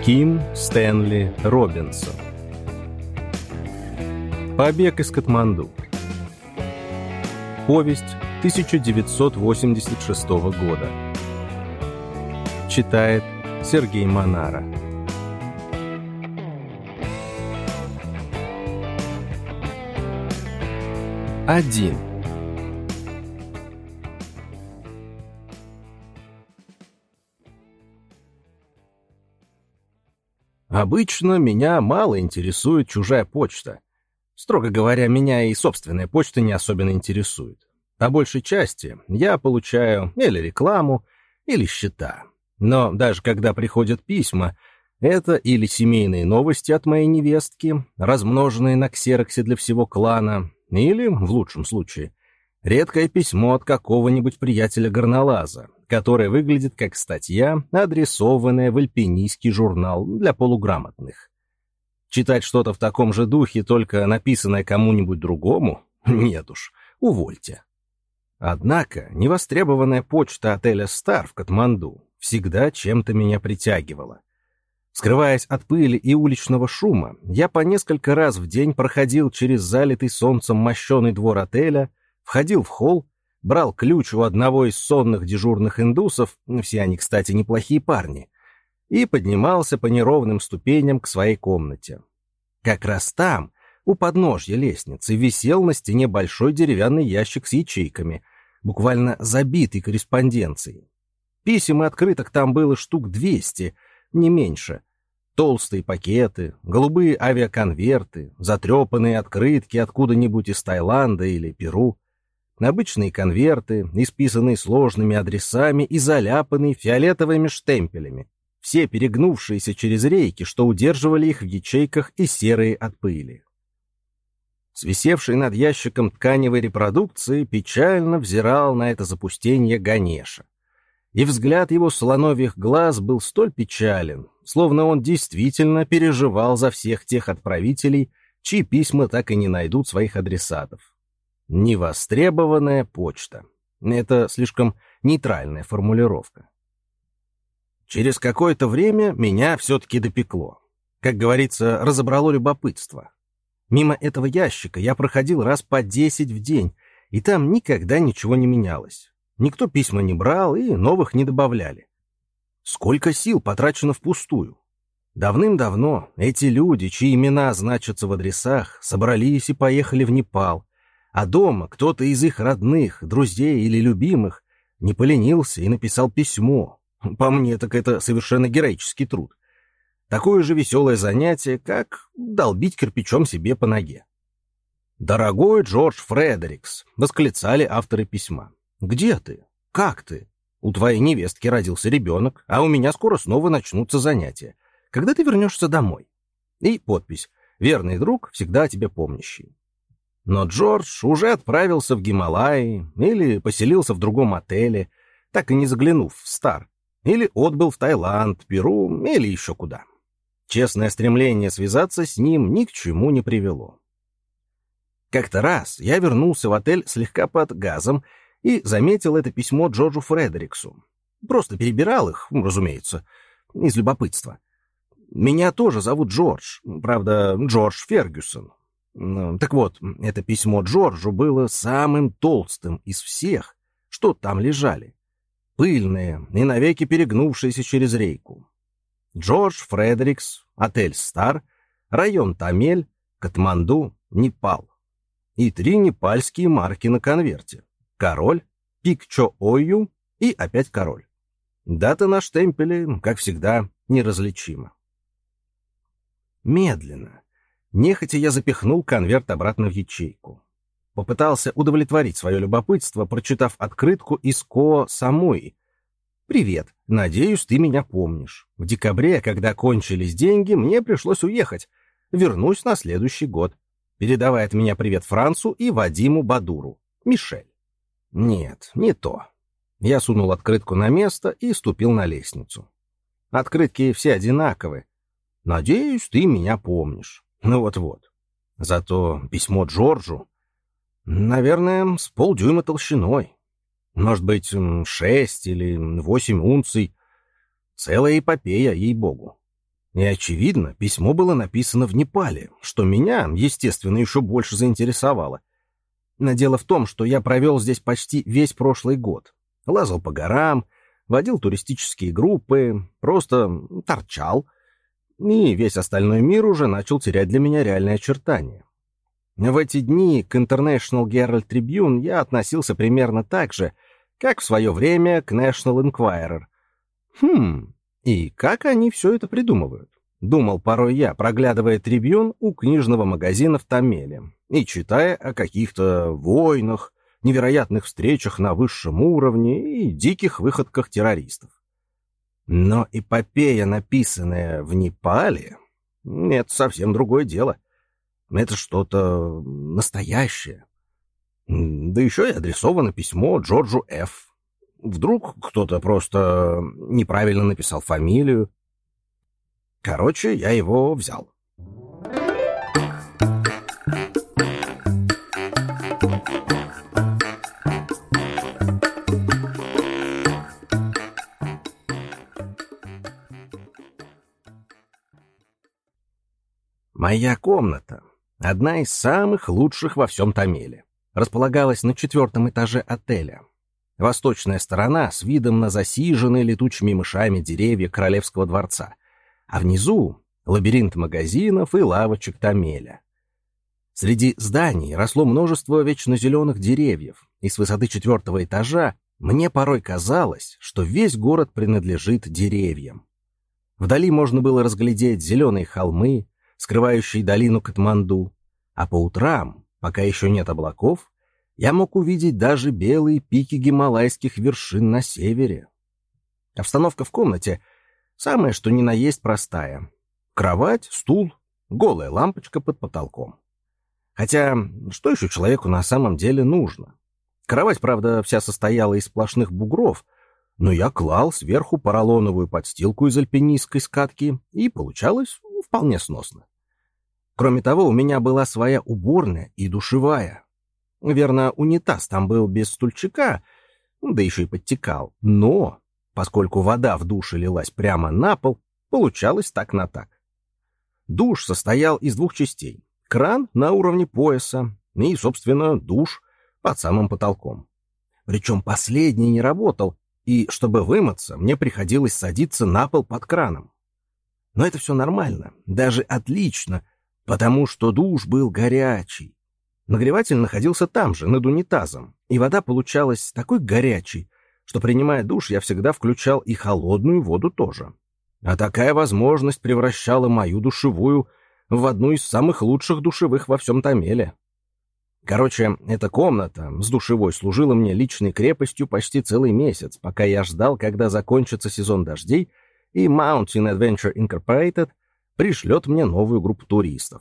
Ким Стэнли Робинсон. Побег из Катманду. Повесть 1986 года. Читает Сергей Монара. Один. Обычно меня мало интересует чужая почта. Строго говоря, меня и собственная почта не особенно интересует. По большей части я получаю или рекламу, или счета. Но даже когда приходят письма, это или семейные новости от моей невестки, размноженные на ксероксе для всего клана, или, в лучшем случае, редкое письмо от какого-нибудь приятеля-горнолаза, которое выглядит как статья, адресованная в альпинистский журнал для полуграмотных. Читать что-то в таком же духе, только написанное кому-нибудь другому? Нет уж, увольте. Однако невостребованная почта отеля «Стар» в Катманду всегда чем-то меня притягивала. Скрываясь от пыли и уличного шума, я по несколько раз в день проходил через залитый солнцем мощеный двор отеля, входил в холл, брал ключ у одного из сонных дежурных индусов, все они, кстати, неплохие парни, и поднимался по неровным ступеням к своей комнате. Как раз там, у подножья лестницы, висел на стене большой деревянный ящик с ячейками, буквально забитый корреспонденцией. Писем и открыток там было штук 200, не меньше. Толстые пакеты, голубые авиаконверты, затрепанные открытки откуда-нибудь из Таиланда или Перу, обычные конверты, исписанные сложными адресами и заляпанные фиолетовыми штемпелями, все перегнувшиеся через рейки, что удерживали их в ячейках и серые от пыли. С висевшей над ящиком тканевой репродукции печально взирал на это запустение Ганеша. И взгляд его слоновьих глаз был столь печален, словно он действительно переживал за всех тех отправителей, чьи письма так и не найдут своих адресатов. Невостребованная почта. Это слишком нейтральная формулировка. Через какое-то время меня все-таки допекло. Как говорится, разобрало любопытство. Мимо этого ящика я проходил раз по 10 в день, и там никогда ничего не менялось. Никто письма не брал и новых не добавляли. Сколько сил потрачено впустую. Давным-давно эти люди, чьи имена значатся в адресах, собрались и поехали в Непал, а дома кто-то из их родных, друзей или любимых не поленился и написал письмо. По мне, так это совершенно героический труд. Такое же веселое занятие, как долбить кирпичом себе по ноге. «Дорогой Джордж Фредерикс», — восклицали авторы письма. «Где ты? Как ты? У твоей невестки родился ребенок, а у меня скоро снова начнутся занятия. Когда ты вернешься домой?» И подпись «Верный друг, всегда о тебе помнящий». Но Джордж уже отправился в Гималаи или поселился в другом отеле, так и не заглянув в Стар, или отбыл в Таиланд, Перу или еще куда. Честное стремление связаться с ним ни к чему не привело. Как-то раз я вернулся в отель слегка под газом и заметил это письмо Джорджу Фредериксу. Просто перебирал их, разумеется, из любопытства. Меня тоже зовут Джордж, правда, Джордж Фергюсон. Так вот, это письмо Джорджу было самым толстым из всех, что там лежали. Пыльные и навеки перегнувшиеся через рейку. Джордж Фредерикс, отель «Стар», район Тамель, Катманду, Непал. И 3 непальские марки на конверте. Король, Пик-Чо-Ойю и опять король. Дата на штемпеле, как всегда, неразличима. Медленно, нехотя я запихнул конверт обратно в ячейку. Попытался удовлетворить свое любопытство, прочитав открытку из Коо Самуи. «Привет, надеюсь, ты меня помнишь. В декабре, когда кончились деньги, мне пришлось уехать. Вернусь на следующий год. Передавай от меня привет Францу и Вадиму Бадуру. Мишель». Нет, не то. Я сунул открытку на место и ступил на лестницу. Открытки все одинаковы. «Надеюсь, ты меня помнишь». Ну вот-вот. Зато письмо Джорджу, наверное, с полдюйма толщиной. Может быть, 6 или 8 унций. Целая эпопея, ей-богу. И, очевидно, письмо было написано в Непале, что меня, естественно, еще больше заинтересовало. Но дело в том, что я провел здесь почти весь прошлый год. Лазал по горам, водил туристические группы, просто торчал. И весь остальной мир уже начал терять для меня реальные очертания. В эти дни к International Herald Tribune я относился примерно так же, как в свое время к National Enquirer. И как они все это придумывают? Думал порой я, проглядывая Трибьюн у книжного магазина в Тамеле и читая о каких-то войнах, невероятных встречах на высшем уровне и диких выходках террористов. Но эпопея, написанная в Непале, это совсем другое дело. Это что-то настоящее. Да еще и адресовано письмо Джорджу Ф. Вдруг кто-то просто неправильно написал фамилию. Короче, я его взял. Моя комната, одна из самых лучших во всем Тамеле, располагалась на 4-м этаже отеля. Восточная сторона с видом на засиженные летучими мышами деревья Королевского дворца, а внизу лабиринт магазинов и лавочек Тамеля. Среди зданий росло множество вечно зеленых деревьев, и с высоты 4-го этажа мне порой казалось, что весь город принадлежит деревьям. Вдали можно было разглядеть зеленые холмы, скрывающие долину Катманду, а по утрам, пока еще нет облаков, я мог увидеть даже белые пики гималайских вершин на севере. Обстановка в комнате самое что ни на есть простая. Кровать, стул, голая лампочка под потолком. Хотя, что еще человеку на самом деле нужно? Кровать, правда, вся состояла из сплошных бугров, но я клал сверху поролоновую подстилку из альпинистской скатки, и получалось вполне сносно. Кроме того, у меня была своя уборная и душевая. Верно, унитаз там был без стульчика, да еще и подтекал. Но, поскольку вода в душе лилась прямо на пол, получалось так на так. Душ состоял из 2 частей. Кран на уровне пояса и, собственно, душ под самым потолком. Причем последний не работал, и, чтобы вымыться, мне приходилось садиться на пол под краном. Но это все нормально, даже отлично, потому что душ был горячий. Нагреватель находился там же, над унитазом, и вода получалась такой горячей, что, принимая душ, я всегда включал и холодную воду тоже. А такая возможность превращала мою душевую в одну из самых лучших душевых во всем Тамеле. Короче, эта комната с душевой служила мне личной крепостью почти целый месяц, пока я ждал, когда закончится сезон дождей, и Mountain Adventure Incorporated пришлет мне новую группу туристов.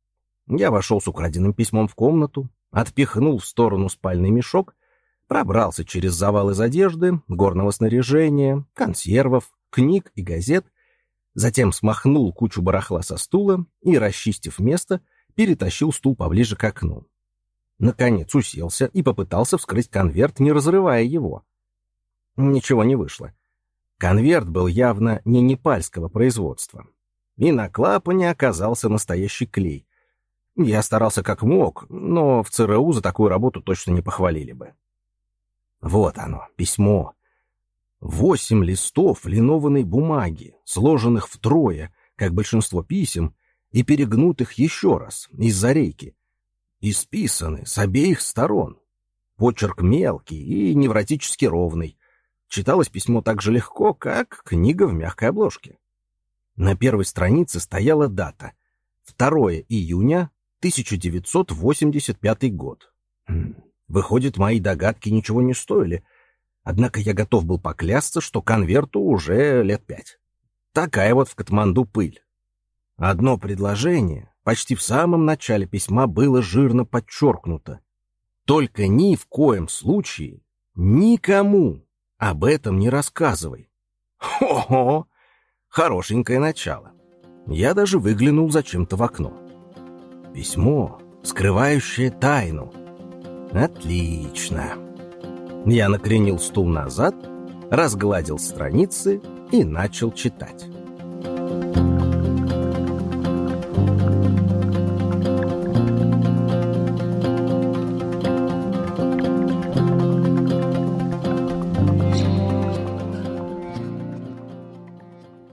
Я вошел с украденным письмом в комнату, отпихнул в сторону спальный мешок, пробрался через завал из одежды, горного снаряжения, консервов, книг и газет, затем смахнул кучу барахла со стула и, расчистив место, перетащил стул поближе к окну. Наконец уселся и попытался вскрыть конверт, не разрывая его. Ничего не вышло. Конверт был явно не непальского производства. И на клапане оказался настоящий клей. Я старался как мог, но в ЦРУ за такую работу точно не похвалили бы. Вот оно, письмо. 8 листов линованной бумаги, сложенных втрое, как большинство писем, и перегнутых еще раз из-за рейки. Исписаны с обеих сторон. Почерк мелкий и невротически ровный. Читалось письмо так же легко, как книга в мягкой обложке. На первой странице стояла дата — 2 июня 1985 год. Выходит, мои догадки ничего не стоили, однако я готов был поклясться, что конверту уже лет 5. Такая вот в Катманду пыль. Одно предложение почти в самом начале письма было жирно подчеркнуто. Только ни в коем случае никому об этом не рассказывай. Хо-хо! Хорошенькое начало. Я даже выглянул зачем-то в окно. Письмо, скрывающее тайну. Отлично. Я накренил стул назад, разгладил страницы и начал читать.